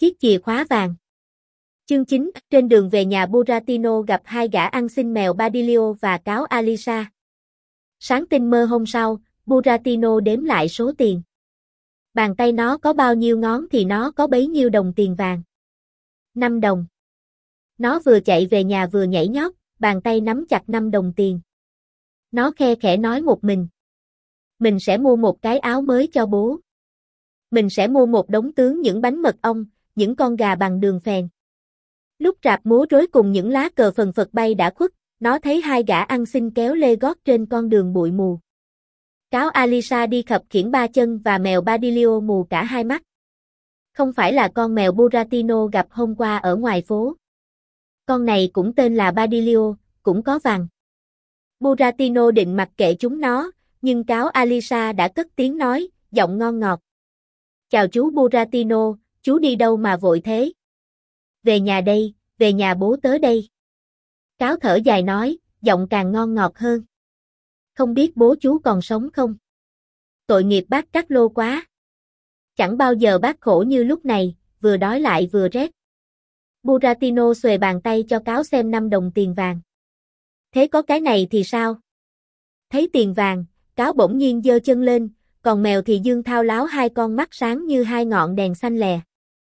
Chiếc chìa khóa vàng. Chương 9, trên đường về nhà Buratino gặp hai gã ăn xin mèo Badilio và cáo Alisa. Sáng tinh mơ hôm sau, Buratino đếm lại số tiền. Bàn tay nó có bao nhiêu ngón thì nó có bấy nhiêu đồng tiền vàng. 5 đồng. Nó vừa chạy về nhà vừa nhảy nhót, bàn tay nắm chặt 5 đồng tiền. Nó khe khẽ nói một mình. Mình sẽ mua một cái áo mới cho bố. Mình sẽ mua một đống tướng những bánh mật ong, những con gà bằng đường phèn. Lúc rạp múa rối cùng những lá cờ phần phật bay đã khuất, nó thấy hai gã ăn xin kéo lê gót trên con đường bụi mù. Cáo Alisa đi khập khiễng ba chân và mèo Badilio mù cả hai mắt. Không phải là con mèo Buratino gặp hôm qua ở ngoài phố. Con này cũng tên là Badilio, cũng có vằn. Buratino định mặc kệ chúng nó, nhưng cáo Alisa đã cất tiếng nói, giọng ngon ngọt. Chào chú Buratino, chú đi đâu mà vội thế? Về nhà đây, về nhà bố tớ đây. Cáo thở dài nói, giọng càng ngon ngọt hơn. Không biết bố chú còn sống không? Tội nghiệp bác Cát Lô quá. Chẳng bao giờ bác khổ như lúc này, vừa đói lại vừa rét. Buratino xuề bàn tay cho cáo xem 5 đồng tiền vàng. Thế có cái này thì sao? Thấy tiền vàng, cáo bỗng nhiên giơ chân lên, còn mèo thì dương thao láo hai con mắt sáng như hai ngọn đèn xanh lè.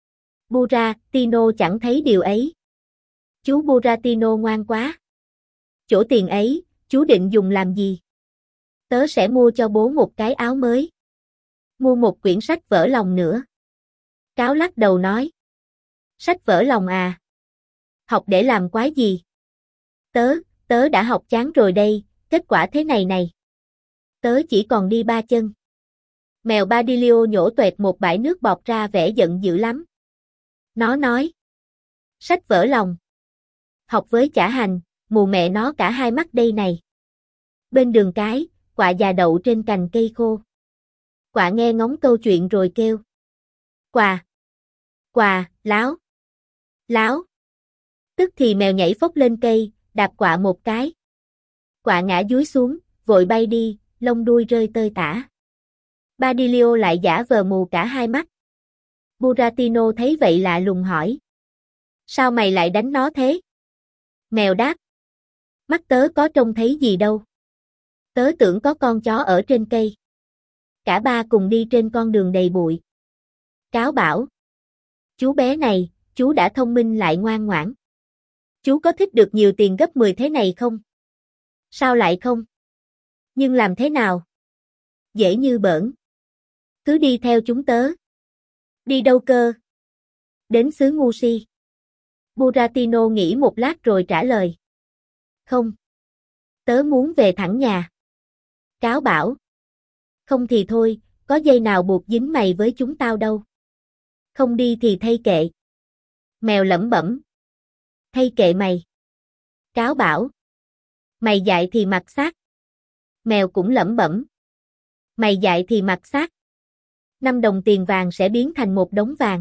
Buratino chẳng thấy điều ấy. Chú Buratino ngoan quá. Chỗ tiền ấy, chú định dùng làm gì? Tớ sẽ mua cho bố một cái áo mới. Mua một quyển sách vỡ lòng nữa. Cáo lắc đầu nói. Sách vỡ lòng à? Học để làm quái gì? Tớ đã học chán rồi đây, kết quả thế này này. Tớ chỉ còn đi 3 chân. Mèo Badilio nhổ toẹt một bãi nước bọt ra vẻ giận dữ lắm. Nó nói. Sách vỡ lòng. Học với chả hành, mù mẹ nó cả hai mắt đây này. Bên đường cái, quạ già đậu trên cành cây khô. Quạ nghe ngóng câu chuyện rồi kêu. Quà, láo. Láo. Tức thì mèo nhảy phốc lên cây, đạp quạ một cái. Quạ ngã dúi xuống, vội bay đi, lông đuôi rơi tơi tả. Badilio lại giả vờ mù cả hai mắt. Buratino thấy vậy lạ lùng hỏi. Sao mày lại đánh nó thế? Mèo đáp. Mắt tớ có trông thấy gì đâu. Tớ tưởng có con chó ở trên cây. Cả ba cùng đi trên con đường đầy bụi. Cáo bảo. Chú bé này, chú đã thông minh lại ngoan ngoãn. Chú có thích được nhiều tiền gấp 10 thế này không? Sao lại không? Nhưng làm thế nào? Dễ như bỡn. Cứ đi theo chúng tớ. Đi đâu cơ? Đến xứ ngu si. Buratino nghĩ một lát rồi trả lời. Không. Tớ muốn về thẳng nhà. Cáo bảo. Không thì thôi, có dây nào buộc dính mày với chúng tao đâu. Không đi thì thay kệ. Mèo lẩm bẩm. Thay kệ mày. Cáo bảo. Mày dại thì mặc xác. Mèo cũng lẩm bẩm. Mày dại thì mặc xác. 5 đồng tiền vàng sẽ biến thành một đống vàng.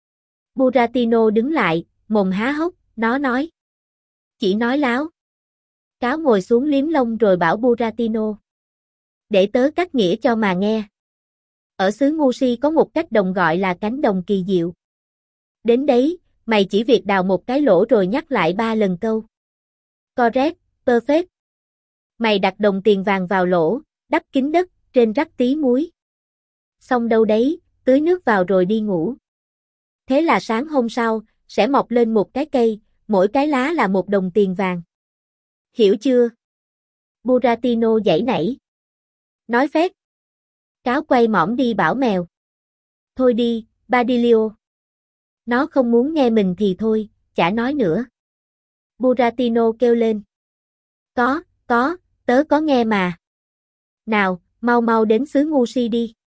Buratino đứng lại, mồm há hốc, nó nói. Chỉ nói láo. Cáo ngồi xuống liếm lông rồi bảo Buratino. Để tớ cắt nghĩa cho mà nghe. Ở xứ ngu si có một cách đồng gọi là cánh đồng kỳ diệu. Đến đấy, mày chỉ việc đào một cái lỗ rồi nhắc lại 3 lần câu. Correct, perfect. Mày đặt đồng tiền vàng vào lỗ, đắp kín đất, trên rắc tí muối. Xong đâu đấy, tưới nước vào rồi đi ngủ. Thế là sáng hôm sau, sẽ mọc lên một cái cây, mỗi cái lá là 1 đồng tiền vàng. Hiểu chưa? Buratino giãy nảy. Nói phét. Cáo quay mõm đi bảo mèo. Thôi đi, Badilio. Nó không muốn nghe mình thì thôi, chả nói nữa. Buratino kêu lên. Có, tớ có nghe mà. Nào, mau mau đến xứ ngu si đi.